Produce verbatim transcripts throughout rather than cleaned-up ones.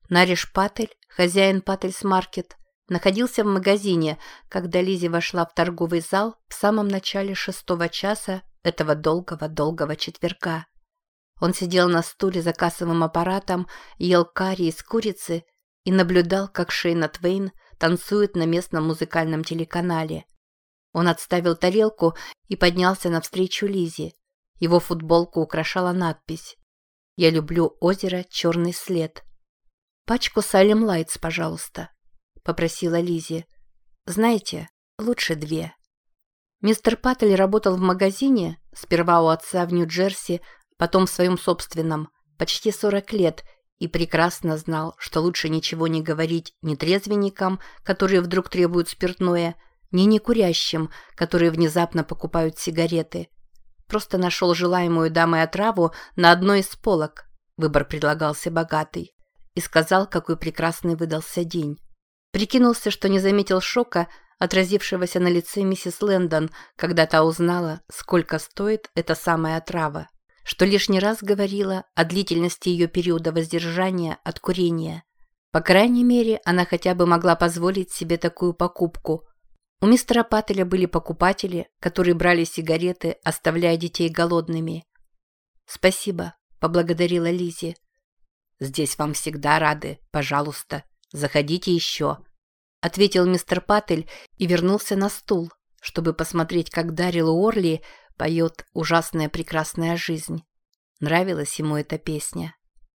Нариш Патель, хозяин Пательс Маркет, находился в магазине, когда Лиззи вошла в торговый зал в самом начале шестого часа этого долгого-долгого четверга. Он сидел на стуле за кассовым аппаратом, ел карри из курицы и наблюдал, как Шейна Твейн танцует на местном музыкальном телеканале. Он отставил тарелку и поднялся навстречу Лиззи. Его футболку украшала надпись: «Я люблю озеро Черный след». «Пачку Салем Лайтс, пожалуйста», — попросила Лиззи. «Знаете, лучше две». Мистер Паттель работал в магазине, сперва у отца в Нью-Джерси, потом в своем собственном, почти сорок лет, и прекрасно знал, что лучше ничего не говорить ни трезвенникам, которые вдруг требуют спиртное, ни некурящим, которые внезапно покупают сигареты. Просто нашел желаемую дамой отраву на одной из полок, выбор предлагался богатый, и сказал, какой прекрасный выдался день. Прикинулся, что не заметил шока, отразившегося на лице миссис Лэндон, когда та узнала, сколько стоит эта самая отрава, что лишний раз говорила о длительности ее периода воздержания от курения. По крайней мере, она хотя бы могла позволить себе такую покупку. У мистера Паттеля были покупатели, которые брали сигареты, оставляя детей голодными. «Спасибо», — поблагодарила Лиззи. «Здесь вам всегда рады. Пожалуйста, заходите еще», — ответил мистер Паттель и вернулся на стул, чтобы посмотреть, как Даррил Уорли поет «Ужасная прекрасная жизнь». Нравилась ему эта песня.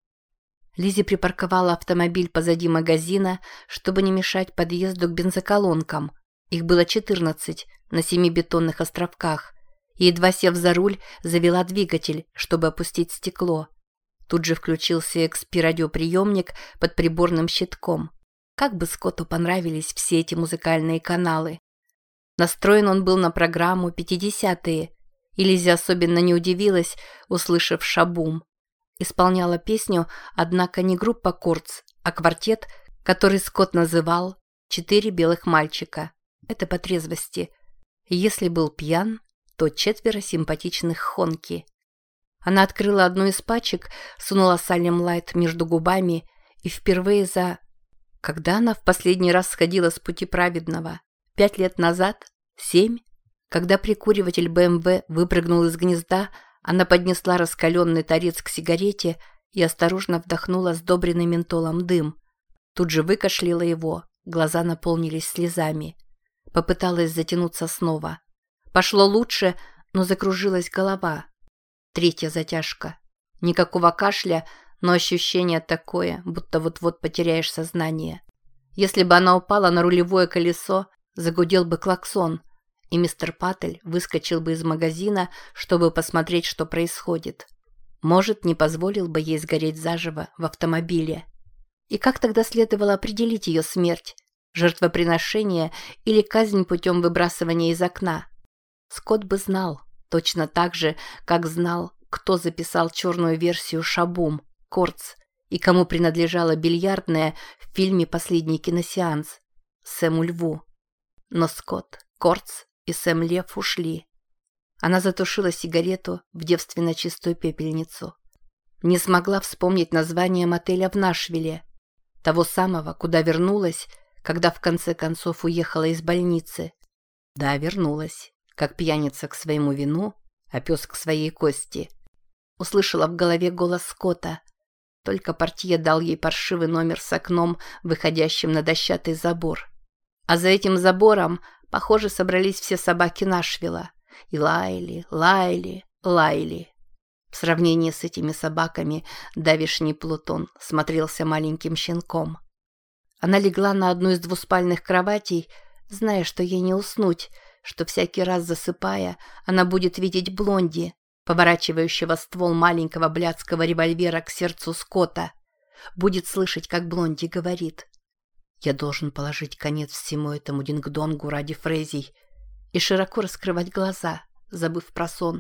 Лиззи припарковала автомобиль позади магазина, чтобы не мешать подъезду к бензоколонкам. Их было четырнадцать на семи бетонных островках, и, едва сев за руль, завела двигатель, чтобы опустить стекло. Тут же включился икс пи-радиоприемник под приборным щитком. Как бы Скотту понравились все эти музыкальные каналы. Настроен он был на программу «пятидесятые», и Лиззи особенно не удивилась, услышав «Шабум». Исполняла песню, однако, не группа Кортс, а квартет, который Скотт называл «Четыре белых мальчика». Это по трезвости. Если был пьян, то четверо симпатичных хонки. Она открыла одну из пачек, сунула Салем Лайт между губами и впервые за... Когда она в последний раз сходила с пути праведного? Пять лет назад? Семь? Когда прикуриватель бэ эм вэ выпрыгнул из гнезда, она поднесла раскаленный торец к сигарете и осторожно вдохнула сдобренный ментолом дым. Тут же выкашляла его, глаза наполнились слезами. Попыталась затянуться снова. Пошло лучше, но закружилась голова. Третья затяжка. Никакого кашля, но ощущение такое, будто вот-вот потеряешь сознание. Если бы она упала на рулевое колесо, загудел бы клаксон, и мистер Паттель выскочил бы из магазина, чтобы посмотреть, что происходит. Может, не позволил бы ей сгореть заживо в автомобиле. И как тогда следовало определить ее смерть? Жертвоприношение или казнь путем выбрасывания из окна? Скотт бы знал, точно так же, как знал, кто записал черную версию «Шабум», Кортс, и кому принадлежала бильярдная в фильме «Последний киносеанс» Сэму Льву. Но Скотт, Кортс и Сэм Лев ушли. Она затушила сигарету в девственно чистую пепельницу. Не смогла вспомнить название мотеля в Нашвилле, того самого, куда вернулась, когда в конце концов уехала из больницы. Да, вернулась, как пьяница к своему вину, а пес к своей кости. Услышала в голове голос Скотта. Только портье дал ей паршивый номер с окном, выходящим на дощатый забор. А за этим забором, похоже, собрались все собаки Нашвилла. И лаяли, лаяли, лаяли. В сравнении с этими собаками давишний Плутон смотрелся маленьким щенком. Она легла на одну из двуспальных кроватей, зная, что ей не уснуть, что всякий раз засыпая, она будет видеть Блонди, поворачивающего ствол маленького блядского револьвера к сердцу Скотта. Будет слышать, как Блонди говорит: «Я должен положить конец всему этому динг-донгу ради Фрейзий», и широко раскрывать глаза, забыв про сон.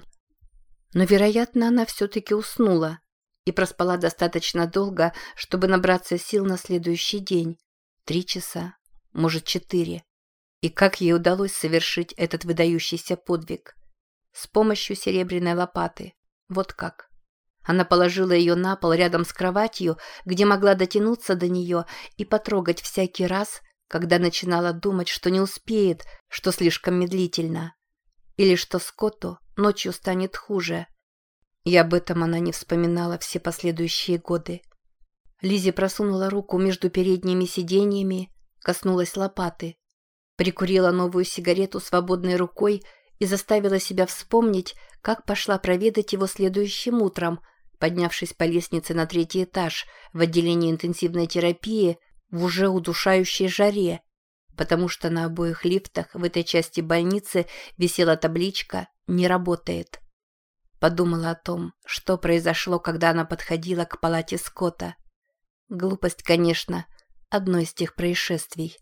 Но, вероятно, она все-таки уснула и проспала достаточно долго, чтобы набраться сил на следующий день. Три часа, может, четыре. И как ей удалось совершить этот выдающийся подвиг? С помощью серебряной лопаты. Вот как. Она положила ее на пол рядом с кроватью, где могла дотянуться до нее и потрогать всякий раз, когда начинала думать, что не успеет, что слишком медлительно. Или что Скотту ночью станет хуже. И об этом она не вспоминала все последующие годы. Лиззи просунула руку между передними сиденьями, коснулась лопаты. Прикурила новую сигарету свободной рукой и заставила себя вспомнить, как пошла проведать его следующим утром, поднявшись по лестнице на третий этаж в отделении интенсивной терапии в уже удушающей жаре, потому что на обоих лифтах в этой части больницы висела табличка «Не работает». Подумала о том, что произошло, когда она подходила к палате Скотта. Глупость, конечно, одно из тех происшествий.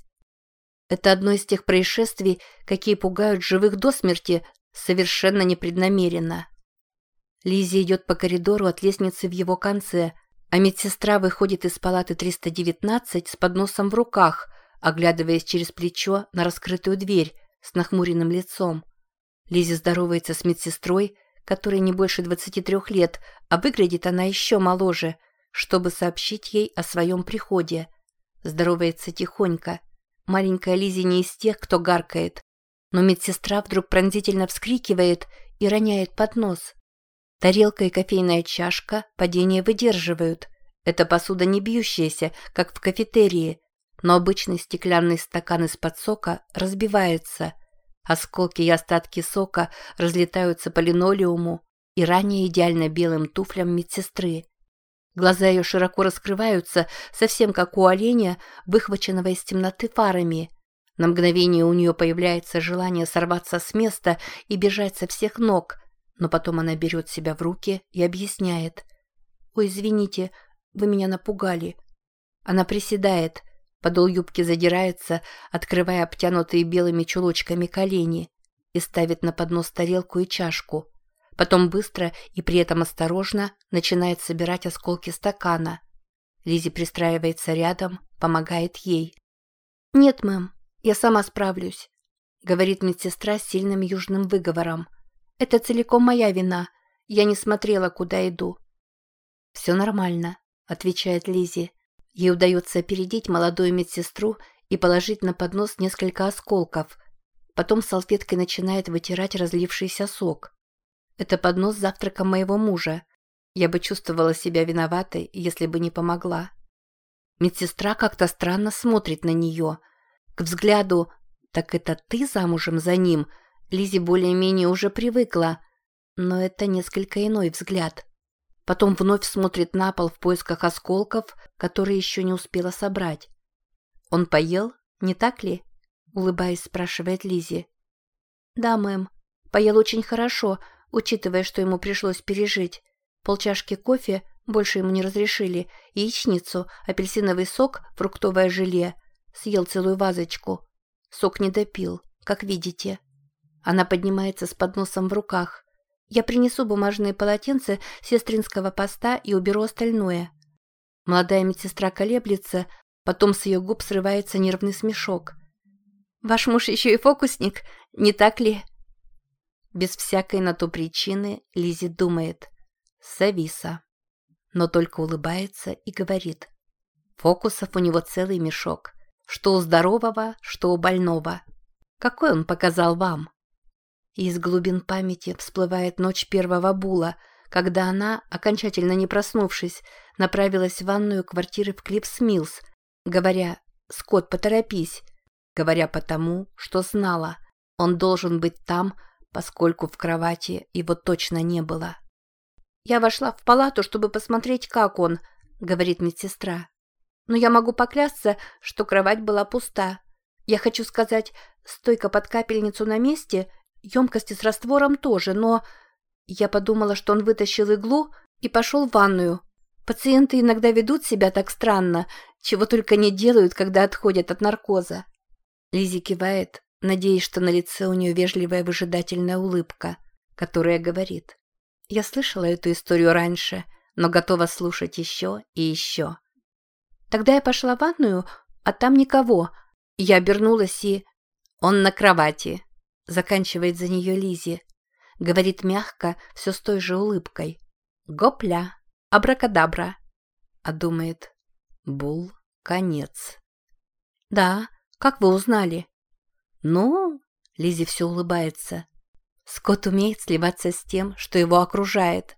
Это одно из тех происшествий, какие пугают живых до смерти совершенно непреднамеренно. Лиззи идет по коридору от лестницы в его конце, а медсестра выходит из палаты триста девятнадцать с подносом в руках, оглядываясь через плечо на раскрытую дверь с нахмуренным лицом. Лиззи здоровается с медсестрой, которой не больше двадцати трёх лет, а выглядит она еще моложе, чтобы сообщить ей о своем приходе. Здоровается тихонько. Маленькая Лиззи не из тех, кто гаркает, но медсестра вдруг пронзительно вскрикивает и роняет поднос. Тарелка и кофейная чашка падение выдерживают. Это посуда не бьющаяся, как в кафетерии, но обычный стеклянный стакан из-под сока разбивается. Осколки и остатки сока разлетаются по линолеуму и ранее идеально белым туфлям медсестры. Глаза ее широко раскрываются, совсем как у оленя, выхваченного из темноты фарами. На мгновение у нее появляется желание сорваться с места и бежать со всех ног, но потом она берет себя в руки и объясняет. «Ой, извините, вы меня напугали». Она приседает, подол юбки задирается, открывая обтянутые белыми чулочками колени, и ставит на поднос тарелку и чашку. Потом быстро и при этом осторожно начинает собирать осколки стакана. Лиззи пристраивается рядом, помогает ей. «Нет, мэм, я сама справлюсь», — говорит медсестра с сильным южным выговором. «Это целиком моя вина. Я не смотрела, куда иду». «Все нормально», — отвечает Лиззи. Ей удается опередить молодую медсестру и положить на поднос несколько осколков. Потом салфеткой начинает вытирать разлившийся сок. «Это поднос с завтраком моего мужа. Я бы чувствовала себя виноватой, если бы не помогла». Медсестра как-то странно смотрит на нее. К взгляду «так это ты замужем за ним?» Лиззи более-менее уже привыкла, но это несколько иной взгляд. Потом вновь смотрит на пол в поисках осколков, которые еще не успела собрать. «Он поел, не так ли?» — улыбаясь, спрашивает Лиззи. «Да, мэм. Поел очень хорошо, учитывая, что ему пришлось пережить. Полчашки кофе, больше ему не разрешили, яичницу, апельсиновый сок, фруктовое желе. Съел целую вазочку. Сок не допил, как видите». Она поднимается с подносом в руках. «Я принесу бумажные полотенца сестринского поста и уберу остальное». Молодая медсестра колеблется, потом с ее губ срывается нервный смешок. «Ваш муж еще и фокусник, не так ли?» Без всякой на то причины Лиззи думает. «Сависа». Но только улыбается и говорит. «Фокусов у него целый мешок. Что у здорового, что у больного. Какой он показал вам?» И из глубин памяти всплывает ночь первого була, когда она, окончательно не проснувшись, направилась в ванную квартиры в Клиффс-Миллс, говоря «Скотт, поторопись», говоря потому, что знала, он должен быть там, поскольку в кровати его точно не было. «Я вошла в палату, чтобы посмотреть, как он», — говорит медсестра. «Но я могу поклясться, что кровать была пуста. Я хочу сказать, стойка под капельницу на месте, емкости с раствором тоже, но...» Я подумала, что он вытащил иглу и пошел в ванную. Пациенты иногда ведут себя так странно, чего только не делают, когда отходят от наркоза. Лиззи кивает, надеясь, что на лице у нее вежливая выжидательная улыбка, которая говорит: «Я слышала эту историю раньше, но готова слушать еще и еще». Тогда я пошла в ванную, а там никого. Я обернулась и... «Он на кровати», — заканчивает за нее Лиззи. Говорит мягко, все с той же улыбкой. Гопля, абракадабра. А думает: Бул, конец. Да, как вы узнали? Ну, Лиззи все улыбается. Скотт умеет сливаться с тем, что его окружает.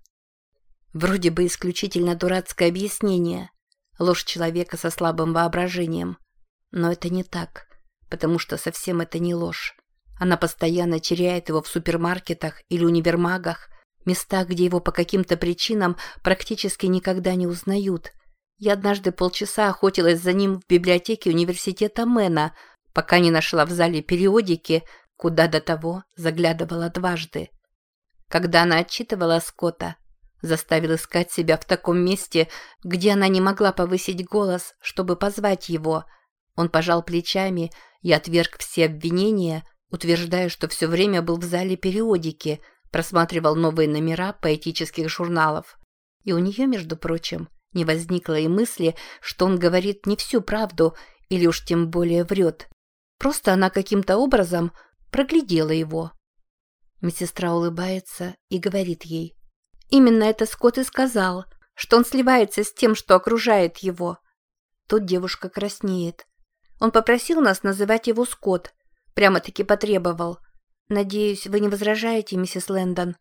Вроде бы исключительно дурацкое объяснение. Ложь человека со слабым воображением. Но это не так, потому что совсем это не ложь. Она постоянно теряет его в супермаркетах или универмагах, местах, где его по каким-то причинам практически никогда не узнают. Я однажды полчаса охотилась за ним в библиотеке университета Мэна, пока не нашла в зале периодики, куда до того заглядывала дважды. Когда она отчитывала Скотта, заставил искать себя в таком месте, где она не могла повысить голос, чтобы позвать его. Он пожал плечами и отверг все обвинения, утверждая, что все время был в зале периодики, просматривал новые номера поэтических журналов. И у нее, между прочим, не возникло и мысли, что он говорит не всю правду или уж тем более врет. Просто она каким-то образом проглядела его. Медсестра улыбается и говорит ей: «Именно это Скотт и сказал, что он сливается с тем, что окружает его». Тут девушка краснеет. Он попросил нас называть его Скотт. Прямо-таки потребовал. «Надеюсь, вы не возражаете, миссис Лэндон?»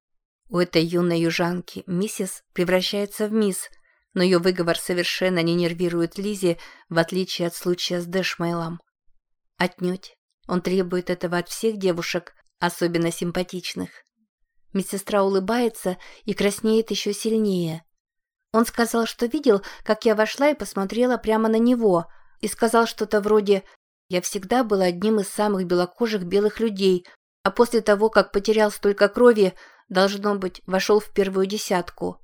У этой юной южанки миссис превращается в мисс, но ее выговор совершенно не нервирует Лиззи, в отличие от случая с Дэшмейлом. Отнюдь. Он требует этого от всех девушек, особенно симпатичных. Медсестра улыбается и краснеет еще сильнее. Он сказал, что видел, как я вошла и посмотрела прямо на него, и сказал что-то вроде: «Я всегда был одним из самых белокожих белых людей, а после того, как потерял столько крови, должно быть, вошел в первую десятку».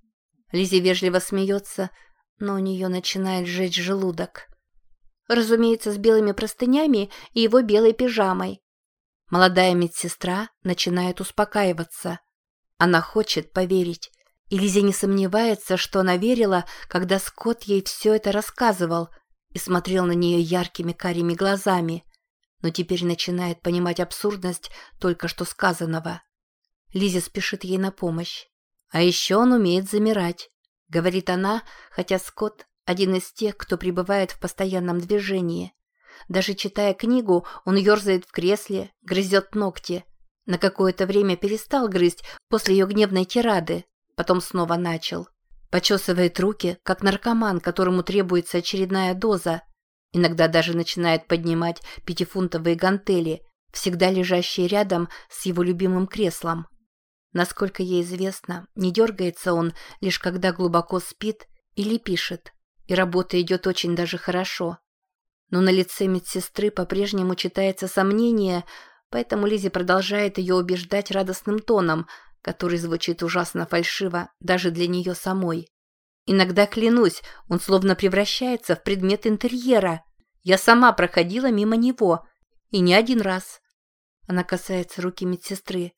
Лиззи вежливо смеется, но у нее начинает жечь желудок. Разумеется, с белыми простынями и его белой пижамой. Молодая медсестра начинает успокаиваться. Она хочет поверить. И Лиззи не сомневается, что она верила, когда Скотт ей все это рассказывал и смотрел на нее яркими карими глазами, но теперь начинает понимать абсурдность только что сказанного. Лиззи спешит ей на помощь. «А еще он умеет замирать», — говорит она, хотя Скотт — один из тех, кто пребывает в постоянном движении. Даже читая книгу, он ерзает в кресле, грызет ногти. На какое-то время перестал грызть после ее гневной тирады, потом снова начал. Почесывает руки, как наркоман, которому требуется очередная доза. Иногда даже начинает поднимать пятифунтовые гантели, всегда лежащие рядом с его любимым креслом. Насколько ей известно, не дергается он лишь когда глубоко спит или пишет, и работа идет очень даже хорошо. Но на лице медсестры по-прежнему читается сомнение, поэтому Лиззи продолжает ее убеждать радостным тоном, который звучит ужасно фальшиво даже для нее самой. Иногда, клянусь, он словно превращается в предмет интерьера. Я сама проходила мимо него, и не один раз. Она касается руки медсестры.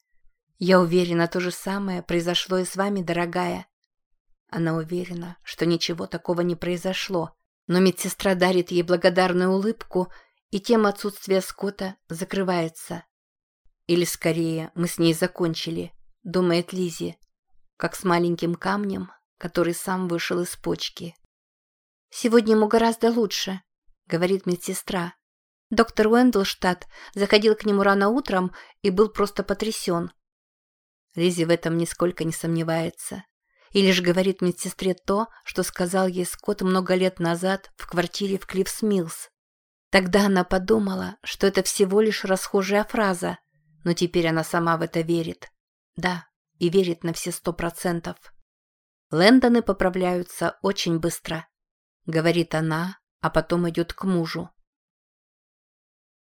Я уверена, то же самое произошло и с вами, дорогая. Она уверена, что ничего такого не произошло, но медсестра дарит ей благодарную улыбку, и тема отсутствия Скотта закрывается. Или скорее, мы с ней закончили, думает Лиззи, как с маленьким камнем, который сам вышел из почки. «Сегодня ему гораздо лучше», — говорит медсестра. Доктор Уэндлштадт заходил к нему рано утром и был просто потрясен. Лиззи в этом нисколько не сомневается. И лишь говорит медсестре то, что сказал ей Скотт много лет назад в квартире в Клиффс-Миллс. Тогда она подумала, что это всего лишь расхожая фраза, но теперь она сама в это верит. Да, и верит на все сто процентов. Лэндоны поправляются очень быстро, говорит она, а потом идет к мужу.